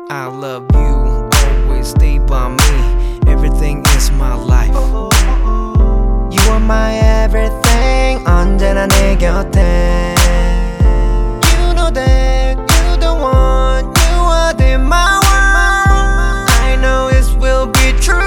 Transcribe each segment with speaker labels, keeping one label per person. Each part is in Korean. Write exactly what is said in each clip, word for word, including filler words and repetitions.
Speaker 1: I love you, always stay by me. Everything is my life.
Speaker 2: You are my everything, 언제나 내 곁에. You know that you the one, you are the my one. I know it will be true.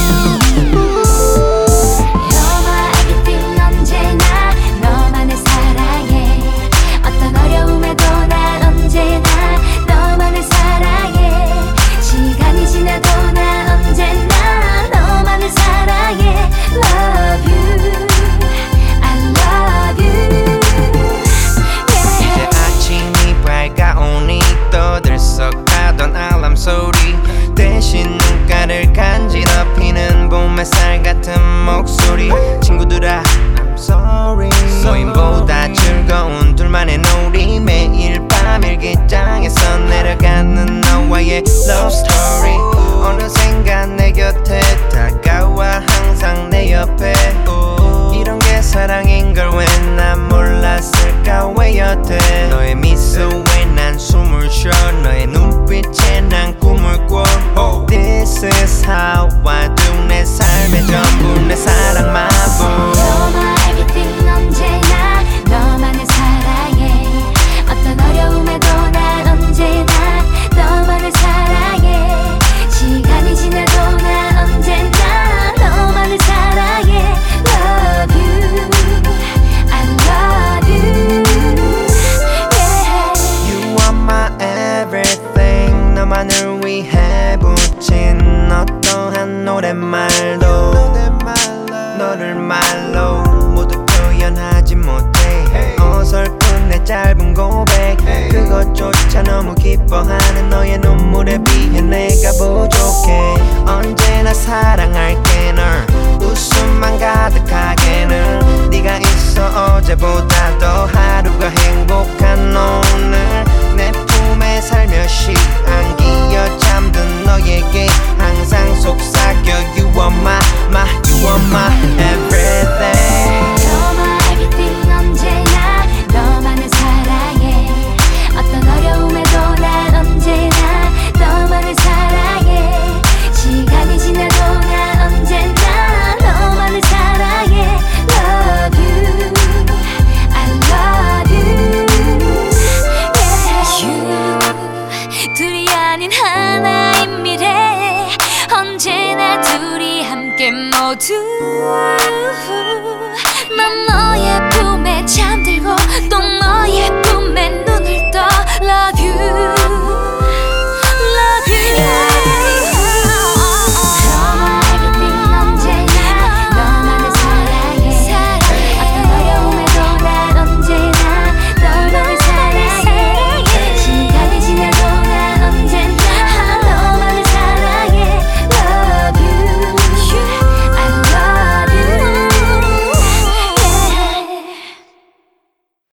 Speaker 3: You're my everything, 언제나 너만을 사랑해. 어떤 어려움에도 난 언제나 너만을 사랑해. 시간이 지나도 난 언제나 너만을 사랑해. Love you, I love you.
Speaker 2: 이제 아침이 밝아오니 떠들썩하던 알람 소리 대신 눈가를 간지럽히는 봄 햇살 같은 목소리. 친구들아 I'm sorry. 모임보다 즐거운 둘만의 놀이. 매일 밤 일기장에서 내려가는 너와의 love story. 어느샌가 내 곁에 다가와 항상 내 옆에. 이런 게 사랑인 걸 왜 난 몰랐을까. 왜 여태 너의 미소에 난 숨을 쉬어. 너의 눈빛에 난 꿈을 꿔. This is how I do. 내 삶의 전부 내 사랑 마법.
Speaker 3: You're my everything, 언제나 너만을 사랑해. 어떤 어려움에도 난 언제나 너만을 사랑해. 시간이 지나도 난 언제나 너만을 사랑해. Love you, I love you. Yeah.
Speaker 2: You are my everything. 너만을 위해 붙인 어떠한 노랫말도 너를 말로 모두 표현하지 못해. 어설픈 내 짧은 고백 그것조차 너무 기뻐하는 너의 눈물에 비해 내가 부족해. 언제나 사랑할게 널. 웃음만 가득하게 늘 네가 있어. 어제보다 더 하루가 행복한 오늘. 내 품에 살며시 안기어 잠든 너에게 항상 속삭여. You are my, my, you are my everything.
Speaker 3: You're my everything, 언제나 너만을 사랑해. 어떤 어려움에도 난 언제나 너만을 사랑해. 시간이 지나도 난 언제나 너만을 사랑해. Love you, I love you. Yeah. You 둘이 아닌 하나인 미래. 언제나 둘이 함께 모두. 난 너의 품에 잠들고 또 너의